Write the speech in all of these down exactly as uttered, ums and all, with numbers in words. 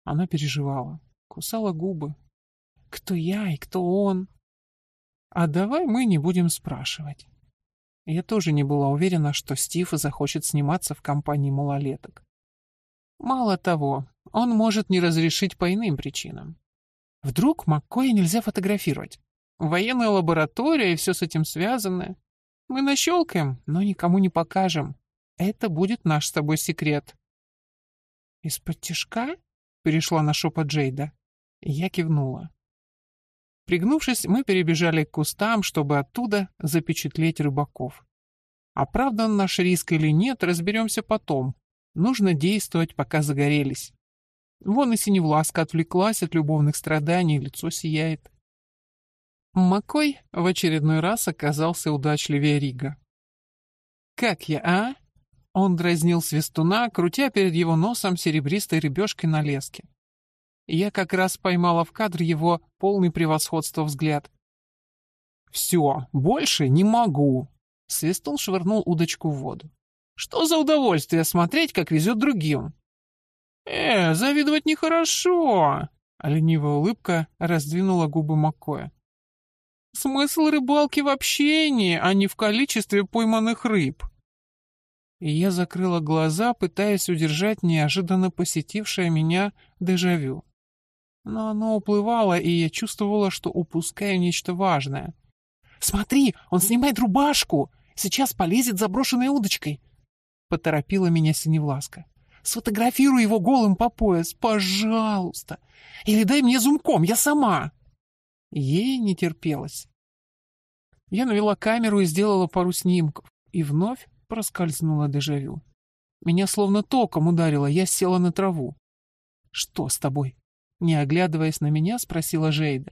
Она переживала, кусала губы. Кто я и кто он? А давай мы не будем спрашивать. Я тоже не была уверена, что Стив захочет сниматься в компании малолеток. Мало того, он может не разрешить по иным причинам. Вдруг Маккоя нельзя фотографировать? Военная лаборатория и все с этим связанное. Мы нащелкаем, но никому не покажем. Это будет наш с тобой секрет. Из-под тишка? Перешла на шепот Джейда. Я кивнула. Пригнувшись, мы перебежали к кустам, чтобы оттуда запечатлеть рыбаков. Оправдан наш риск или нет, разберемся потом. Нужно действовать, пока загорелись. Вон и Синевласка отвлеклась от любовных страданий, лицо сияет. Маккой в очередной раз оказался удачливее Рига. «Как я, а?» Он дразнил свистуна, крутя перед его носом серебристой рыбешкой на леске. Я как раз поймала в кадр его полный превосходства взгляд. «Все, больше не могу!» Свистун швырнул удочку в воду. «Что за удовольствие смотреть, как везет другим?» «Э, завидовать нехорошо!» А ленивая улыбка раздвинула губы Маккоя. «Смысл рыбалки в общении, а не в количестве пойманных рыб!» И я закрыла глаза, пытаясь удержать неожиданно посетившее меня дежавю. Но оно уплывало, и я чувствовала, что упускаю нечто важное. «Смотри, он снимает рубашку! Сейчас полезет за брошенной удочкой!» Поторопила меня Синевласка. «Сфотографируй его голым по пояс, пожалуйста! Или дай мне зумком, я сама!» Ей не терпелось. Я навела камеру и сделала пару снимков, и вновь проскользнуло дежавю. Меня словно током ударило, я села на траву. «Что с тобой?» Не оглядываясь на меня, спросила Жейда.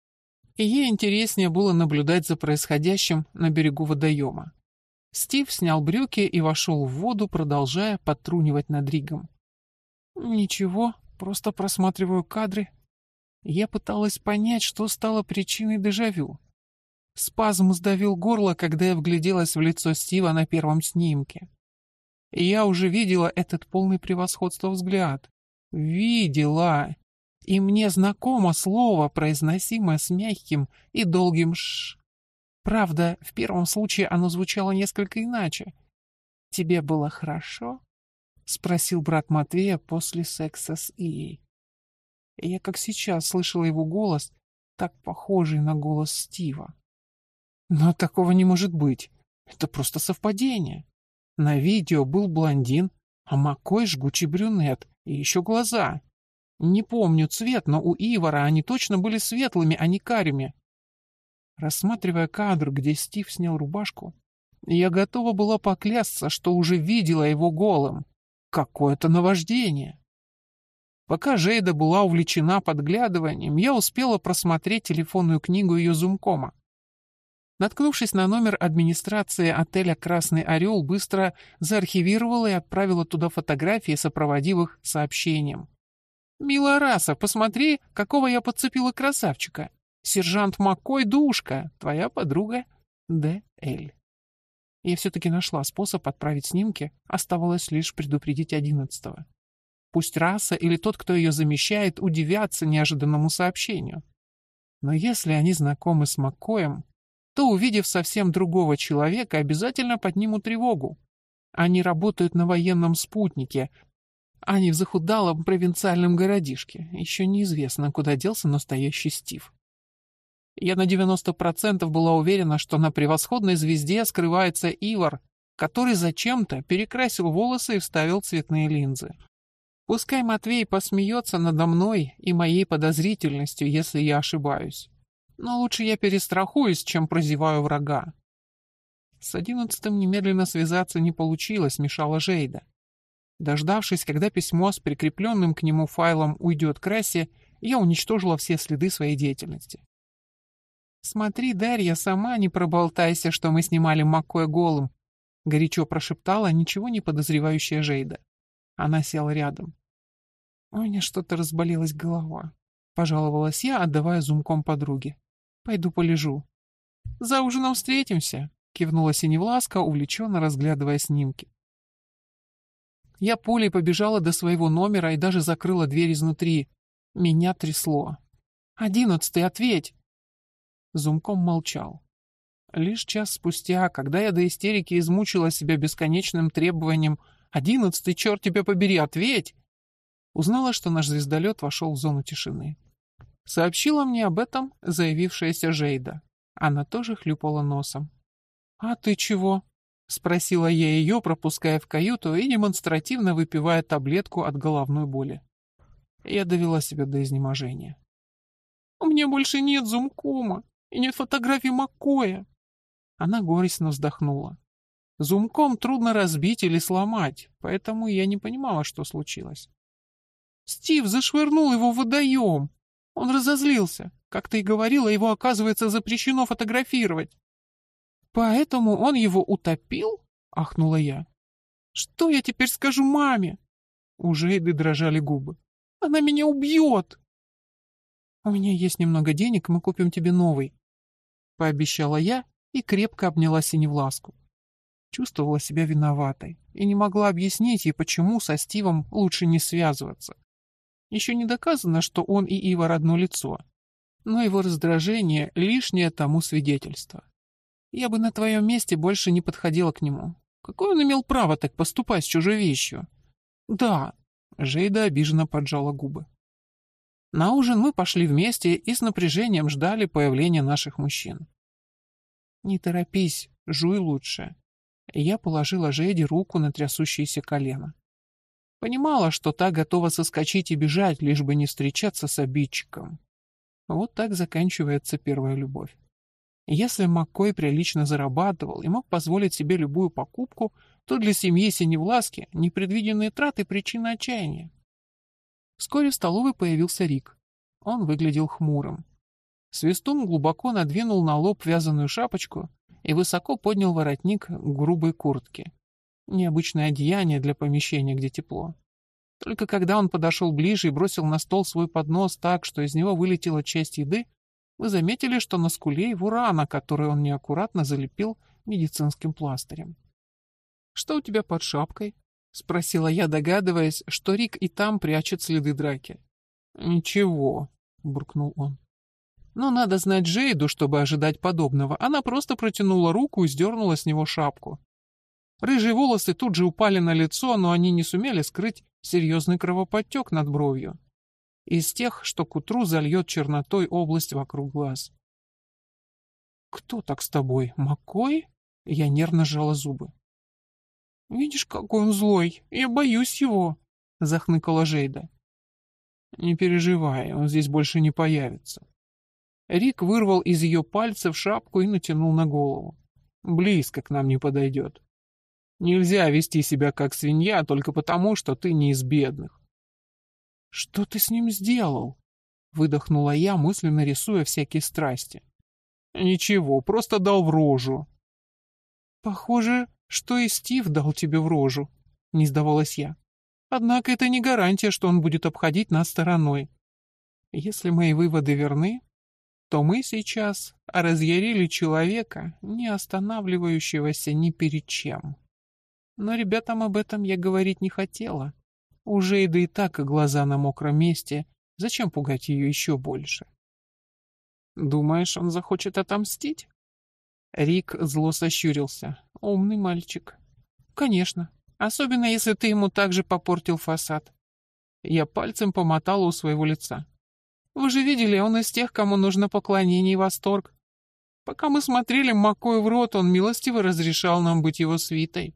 И ей интереснее было наблюдать за происходящим на берегу водоема. Стив снял брюки и вошел в воду, продолжая подтрунивать над Ригом. «Ничего, просто просматриваю кадры». Я пыталась понять, что стало причиной дежавю. Спазм сдавил горло, когда я вгляделась в лицо Стива на первом снимке. И я уже видела этот полный превосходства взгляд. Видела. И мне знакомо слово, произносимое с мягким и долгим «ш». Правда, в первом случае оно звучало несколько иначе. «Тебе было хорошо?» — спросил брат Матвея после секса с Ией. И я как сейчас слышала его голос, так похожий на голос Стива. Но такого не может быть. Это просто совпадение. На видео был блондин, а Маккой жгучий брюнет, и еще глаза. Не помню цвет, но у Ивара они точно были светлыми, а не карими. Рассматривая кадр, где Стив снял рубашку, я готова была поклясться, что уже видела его голым. Какое-то наваждение. Пока Жейда была увлечена подглядыванием, я успела просмотреть телефонную книгу ее зумкома. Наткнувшись на номер администрации отеля «Красный орел», быстро заархивировала и отправила туда фотографии, сопроводив их сообщением. «Милая раса, посмотри, какого я подцепила красавчика! Сержант Маккой Душка, твоя подруга Д Л». Я все-таки нашла способ отправить снимки, оставалось лишь предупредить одиннадцатого. Пусть раса или тот, кто ее замещает, удивятся неожиданному сообщению. Но если они знакомы с Маккоем, то, увидев совсем другого человека, обязательно поднимут тревогу. Они работают на военном спутнике, а не в захудалом провинциальном городишке. Еще неизвестно, куда делся настоящий Стив. Я на девяносто процентов была уверена, что на превосходной звезде скрывается Ивар, который зачем-то перекрасил волосы и вставил цветные линзы. Пускай Матвей посмеется надо мной и моей подозрительностью, если я ошибаюсь. Но лучше я перестрахуюсь, чем прозеваю врага. С одиннадцатым немедленно связаться не получилось, мешала Жейда. Дождавшись, когда письмо с прикрепленным к нему файлом уйдет к расе, я уничтожила все следы своей деятельности. «Смотри, Дарья, сама не проболтайся, что мы снимали Маккоя голым», — горячо прошептала ничего не подозревающая Жейда. Она села рядом. «У меня что-то разболелась голова», — пожаловалась я, отдавая зумком подруге. «Пойду полежу». «За ужином встретимся», — кивнула Синевласка, увлеченно разглядывая снимки. Я пулей побежала до своего номера и даже закрыла дверь изнутри. Меня трясло. «Одиннадцатый, ответь!» Зумком молчал. Лишь час спустя, когда я до истерики измучила себя бесконечным требованием «Одиннадцатый, черт тебя побери, ответь!», узнала, что наш звездолет вошел в зону тишины. Сообщила мне об этом заявившаяся Жейда. Она тоже хлюпала носом. «А ты чего?» — спросила я ее, пропуская в каюту и демонстративно выпивая таблетку от головной боли. Я довела себя до изнеможения. «У меня больше нет зумкома и нет фотографий Маккоя». Она горестно вздохнула. Зумком трудно разбить или сломать, поэтому я не понимала, что случилось. «Стив зашвырнул его в водоем. Он разозлился. Как ты и говорила, его, оказывается, запрещено фотографировать». «Поэтому он его утопил?» — ахнула я. «Что я теперь скажу маме?» У Жейды дрожали губы. «Она меня убьет!» «У меня есть немного денег, мы купим тебе новый», — пообещала я и крепко обняла Синевласку. Чувствовала себя виноватой и не могла объяснить ей, почему со Стивом лучше не связываться. Еще не доказано, что он и Ива одно лицо, но его раздражение — лишнее тому свидетельство. Я бы на твоем месте больше не подходила к нему. Какое он имел право так поступать с чужой вещью? Да, Жейда обиженно поджала губы. На ужин мы пошли вместе и с напряжением ждали появления наших мужчин. Не торопись, жуй лучше. Я положила Жейде руку на трясущееся колено. Понимала, что та готова соскочить и бежать, лишь бы не встречаться с обидчиком. Вот так заканчивается первая любовь. Если Маккой прилично зарабатывал и мог позволить себе любую покупку, то для семьи Синевласки непредвиденные траты — причина отчаяния. Вскоре в столовой появился Рик. Он выглядел хмурым. Свистун глубоко надвинул на лоб вязаную шапочку и высоко поднял воротник грубой куртки. Необычное одеяние для помещения, где тепло. Только когда он подошел ближе и бросил на стол свой поднос так, что из него вылетела часть еды, вы заметили, что на скуле его рана, которую он неаккуратно залепил медицинским пластырем. «Что у тебя под шапкой?» — спросила я, догадываясь, что Рик и там прячет следы драки. «Ничего», — буркнул он. «Но надо знать Жейду, чтобы ожидать подобного. Она просто протянула руку и сдернула с него шапку. Рыжие волосы тут же упали на лицо, но они не сумели скрыть серьезный кровоподтек над бровью. Из тех, что к утру зальет чернотой область вокруг глаз. «Кто так с тобой, Маккой?» Я нервно сжала зубы. «Видишь, какой он злой, я боюсь его», — захныкала Жейда. «Не переживай, он здесь больше не появится». Рик вырвал из ее пальцев шапку и натянул на голову. «Близко к нам не подойдет. Нельзя вести себя как свинья только потому, что ты не из бедных». «Что ты с ним сделал?» — выдохнула я, мысленно рисуя всякие страсти. «Ничего, просто дал в рожу». «Похоже, что и Стив дал тебе в рожу», — не сдавалась я. «Однако это не гарантия, что он будет обходить нас стороной. Если мои выводы верны, то мы сейчас разъярили человека, не останавливающегося ни перед чем. Но ребятам об этом я говорить не хотела. У Жейды и так глаза на мокром месте, зачем пугать ее еще больше?» «Думаешь, он захочет отомстить?» Рик зло сощурился. «Умный мальчик». «Конечно, особенно если ты ему также попортил фасад». Я пальцем помотала у своего лица. «Вы же видели, он из тех, кому нужно поклонение и восторг. Пока мы смотрели Маккою в рот, он милостиво разрешал нам быть его свитой».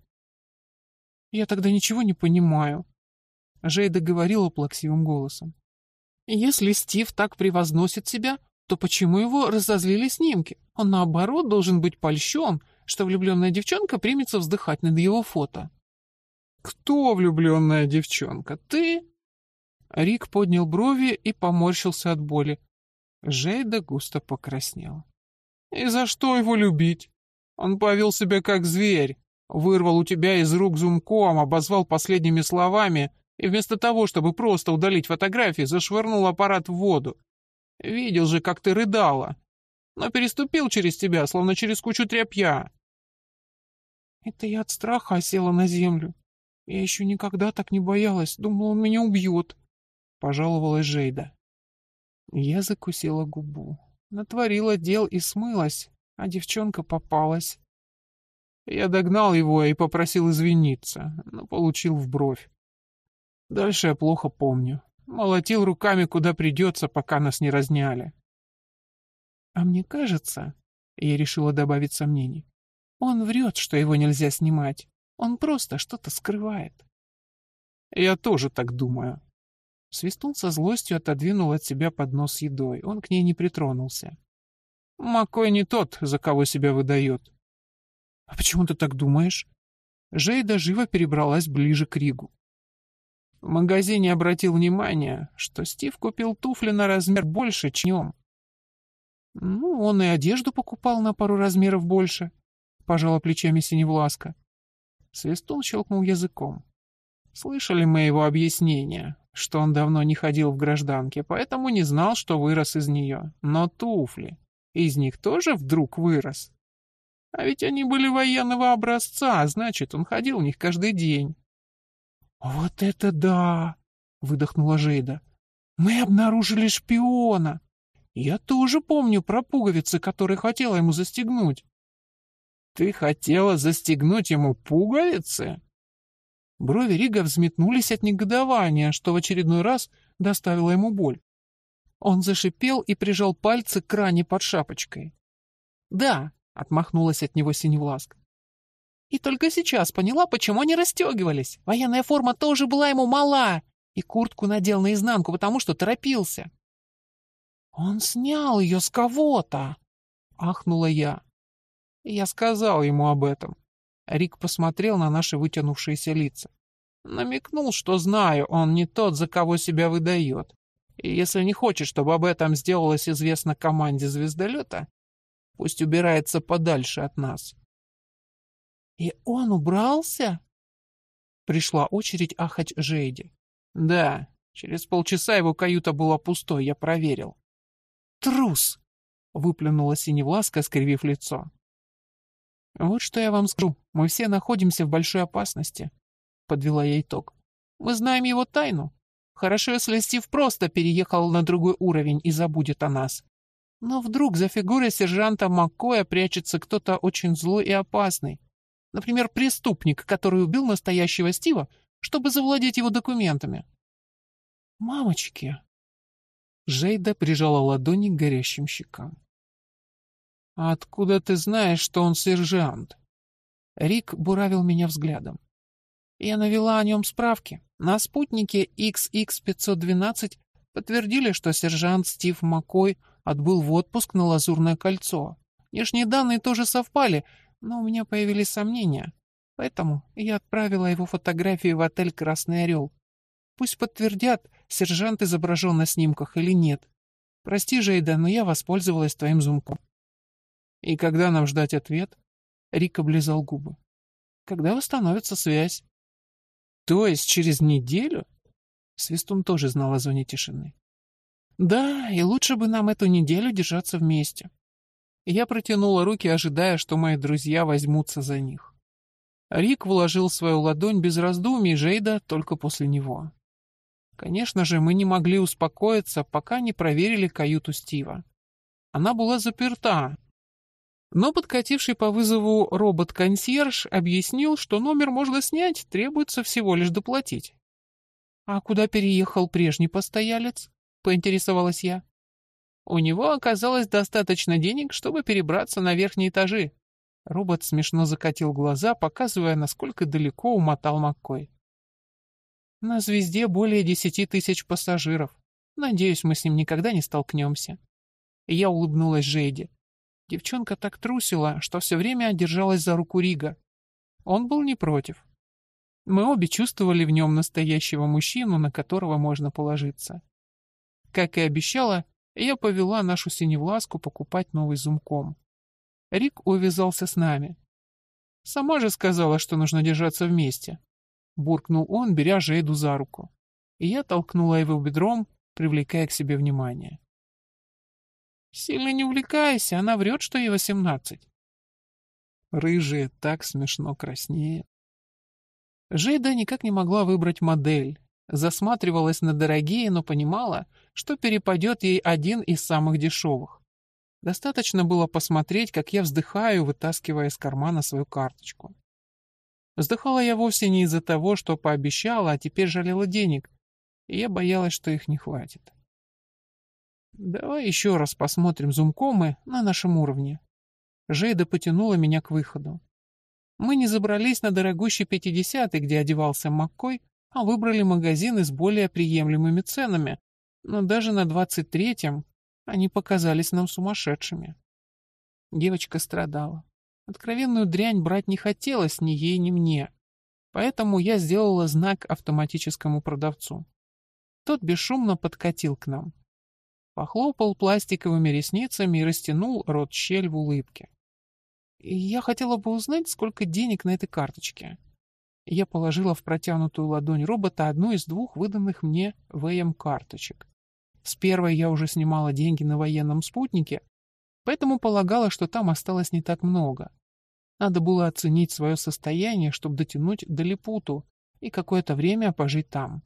«Я тогда ничего не понимаю», — Жейда говорила плаксивым голосом. «Если Стив так превозносит себя, то почему его разозлили снимки? Он, наоборот, должен быть польщен, что влюбленная девчонка примется вздыхать над его фото». «Кто влюбленная девчонка? Ты?» Рик поднял брови и поморщился от боли. Жейда густо покраснела. «И за что его любить? Он повел себя как зверь, вырвал у тебя из рук зумком, обозвал последними словами и вместо того, чтобы просто удалить фотографии, зашвырнул аппарат в воду. Видел же, как ты рыдала, но переступил через тебя, словно через кучу тряпья». «Это я от страха осела на землю. Я еще никогда так не боялась, думала, он меня убьет, пожаловалась Жейда. Я закусила губу. Натворила дел и смылась, а девчонка попалась. Я догнал его и попросил извиниться, но получил в бровь. Дальше я плохо помню. Молотил руками, куда придется, пока нас не разняли. А мне кажется, я решила добавить сомнений, он врет, что его нельзя снимать. Он просто что-то скрывает. Я тоже так думаю. Свистун со злостью отодвинул от себя поднос с едой. Он к ней не притронулся. Маккой не тот, за кого себя выдает. А почему ты так думаешь? Жейда живо перебралась ближе к Ригу. В магазине обратил внимание, что Стив купил туфли на размер больше, чем... Ну, он и одежду покупал на пару размеров больше, пожала плечами Синевласка. Свистун щелкнул языком. Слышали мы его объяснение, что он давно не ходил в гражданке, поэтому не знал, что вырос из нее. Но туфли, из них тоже вдруг вырос. А ведь они были военного образца, а значит, он ходил в них каждый день. «Вот это да!» — выдохнула Жейда. «Мы обнаружили шпиона. Я тоже помню про пуговицы, которые хотела ему застегнуть». «Ты хотела застегнуть ему пуговицы?» Брови Рига взметнулись от негодования, что в очередной раз доставило ему боль. Он зашипел и прижал пальцы к ране под шапочкой. «Да», — отмахнулась от него Синевласка. «И только сейчас поняла, почему они расстегивались. Военная форма тоже была ему мала, и куртку надел наизнанку, потому что торопился». «Он снял ее с кого-то», — ахнула я. Я сказал ему об этом. Рик посмотрел на наши вытянувшиеся лица. Намекнул, что знаю, он не тот, за кого себя выдает. И если не хочет, чтобы об этом сделалось известно команде звездолета, пусть убирается подальше от нас. «И он убрался?» Пришла очередь ахать Жейде. «Да, через полчаса его каюта была пустой, я проверил». «Трус!» — выплюнула Синевласка, скривив лицо. «Вот что я вам скажу. Мы все находимся в большой опасности», — подвела я итог. «Мы знаем его тайну. Хорошо, если Стив просто переехал на другой уровень и забудет о нас. Но вдруг за фигурой сержанта Маккоя прячется кто-то очень злой и опасный. Например, преступник, который убил настоящего Стива, чтобы завладеть его документами». «Мамочки!» Жейда прижала ладони к горящим щекам. «А откуда ты знаешь, что он сержант?» Рик буравил меня взглядом. Я навела о нем справки. На спутнике икс икс пятьсот двенадцать подтвердили, что сержант Стив Маккой отбыл в отпуск на Лазурное кольцо. Внешние данные тоже совпали, но у меня появились сомнения. Поэтому я отправила его фотографии в отель «Красный орел». Пусть подтвердят, сержант изображен на снимках или нет. Прости, Жейда, но я воспользовалась твоим зумком. «И когда нам ждать ответ?» Рик облизал губы. «Когда восстановится связь». «То есть через неделю?» Свистун тоже знал о зоне тишины. «Да, и лучше бы нам эту неделю держаться вместе». Я протянула руки, ожидая, что мои друзья возьмутся за них. Рик вложил свою ладонь без раздумий, Жейда только после него. Конечно же, мы не могли успокоиться, пока не проверили каюту Стива. Она была заперта, но подкативший по вызову робот-консьерж объяснил, что номер можно снять, требуется всего лишь доплатить. «А куда переехал прежний постоялец?» — поинтересовалась я. «У него оказалось достаточно денег, чтобы перебраться на верхние этажи». Робот смешно закатил глаза, показывая, насколько далеко умотал Маккой. «На «Звезде» более десяти тысяч пассажиров. Надеюсь, мы с ним никогда не столкнемся». Я улыбнулась Жейде. Девчонка так трусила, что все время держалась за руку Рига. Он был не против. Мы обе чувствовали в нем настоящего мужчину, на которого можно положиться. Как и обещала, я повела нашу Синевласку покупать новый зумком. Рик увязался с нами. «Сама же сказала, что нужно держаться вместе», — буркнул он, беря Жейду за руку. И я толкнула его бедром, привлекая к себе внимание. «Сильно не увлекайся, она врет, что ей восемнадцать». Рыжие так смешно краснеют. Жейда никак не могла выбрать модель. Засматривалась на дорогие, но понимала, что перепадет ей один из самых дешевых. Достаточно было посмотреть, как я вздыхаю, вытаскивая из кармана свою карточку. Вздыхала я вовсе не из-за того, что пообещала, а теперь жалела денег, и я боялась, что их не хватит. «Давай еще раз посмотрим зумкомы на нашем уровне». Жейда потянула меня к выходу. Мы не забрались на дорогущий пятидесятый, где одевался Маккой, а выбрали магазины с более приемлемыми ценами, но даже на двадцать третьем они показались нам сумасшедшими. Девочка страдала. Откровенную дрянь брать не хотелось ни ей, ни мне, поэтому я сделала знак автоматическому продавцу. Тот бесшумно подкатил к нам. Похлопал пластиковыми ресницами и растянул рот-щель в улыбке. «Я хотела бы узнать, сколько денег на этой карточке». Я положила в протянутую ладонь робота одну из двух выданных мне вэ эм-карточек. С первой я уже снимала деньги на военном спутнике, поэтому полагала, что там осталось не так много. Надо было оценить свое состояние, чтобы дотянуть до Липуту и какое-то время пожить там.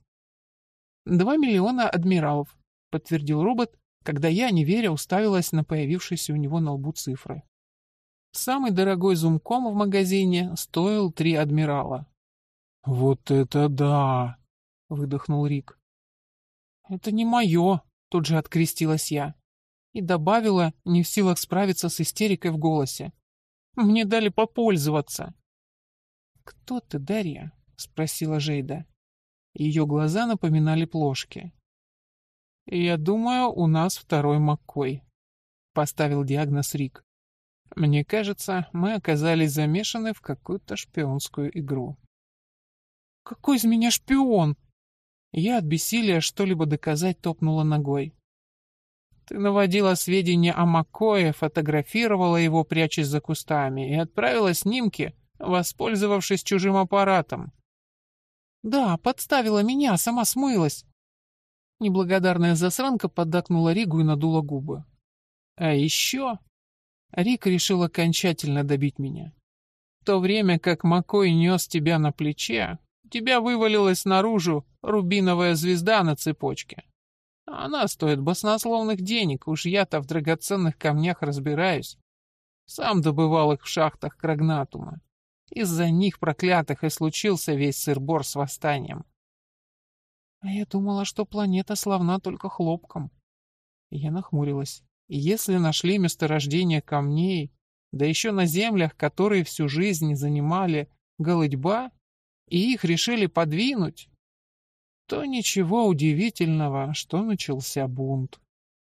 «Два миллиона адмиралов», — подтвердил робот, когда я, не веря, уставилась на появившиеся у него на лбу цифры. Самый дорогой зумком в магазине стоил три адмирала. «Вот это да!» — выдохнул Рик. «Это не мое», — тут же открестилась я. И добавила, не в силах справиться с истерикой в голосе. «Мне дали попользоваться». «Кто ты, Дарья?» — спросила Жейда. Ее глаза напоминали плошки. «Я думаю, у нас второй Маккой», — поставил диагноз Рик. «Мне кажется, мы оказались замешаны в какую-то шпионскую игру». «Какой из меня шпион?» Я от бессилия что-либо доказать топнула ногой. «Ты наводила сведения о Маккое, фотографировала его, прячась за кустами, и отправила снимки, воспользовавшись чужим аппаратом». «Да, подставила меня, сама смылась». Неблагодарная засранка поддакнула Ригу и надула губы. «А еще...» Рик решил окончательно добить меня. «В то время как Маккой нес тебя на плече, у тебя вывалилась наружу рубиновая звезда на цепочке. Она стоит баснословных денег, уж я-то в драгоценных камнях разбираюсь. Сам добывал их в шахтах Крагнатума. Из-за них, проклятых, и случился весь сыр-бор с восстанием». «А я думала, что планета славна только хлопком». Я нахмурилась. «Если нашли месторождение камней, да еще на землях, которые всю жизнь занимали голыдьба, и их решили подвинуть, то ничего удивительного, что начался бунт».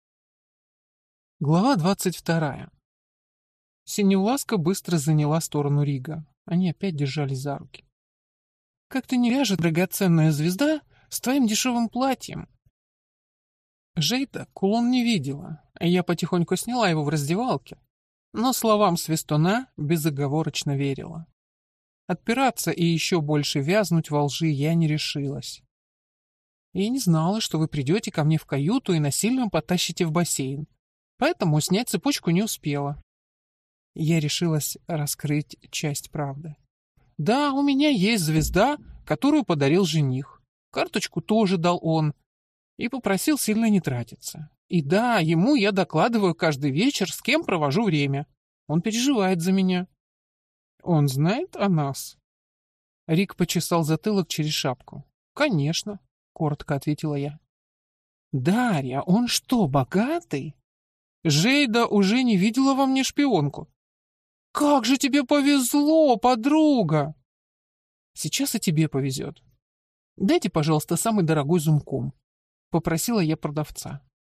Глава двадцать вторая. Синевласка быстро заняла сторону Рига. Они опять держались за руки. «Как-то не ляжет драгоценная звезда с твоим дешевым платьем». Жейда кулон не видела, а я потихоньку сняла его в раздевалке, но словам свистуна безоговорочно верила. Отпираться и еще больше вязнуть во лжи я не решилась. «Я не знала, что вы придете ко мне в каюту и насильно потащите в бассейн, поэтому снять цепочку не успела». Я решилась раскрыть часть правды. «Да, у меня есть звезда, которую подарил жених. Карточку тоже дал он и попросил сильно не тратиться. И да, ему я докладываю каждый вечер, с кем провожу время. Он переживает за меня». «Он знает о нас?» Рик почесал затылок через шапку. «Конечно», — коротко ответила я. «Дарья, он что, богатый?» «Жейда уже не видела во мне шпионку». «Как же тебе повезло, подруга!» «Сейчас и тебе повезет. Дайте, пожалуйста, самый дорогой зумком», — попросила я продавца.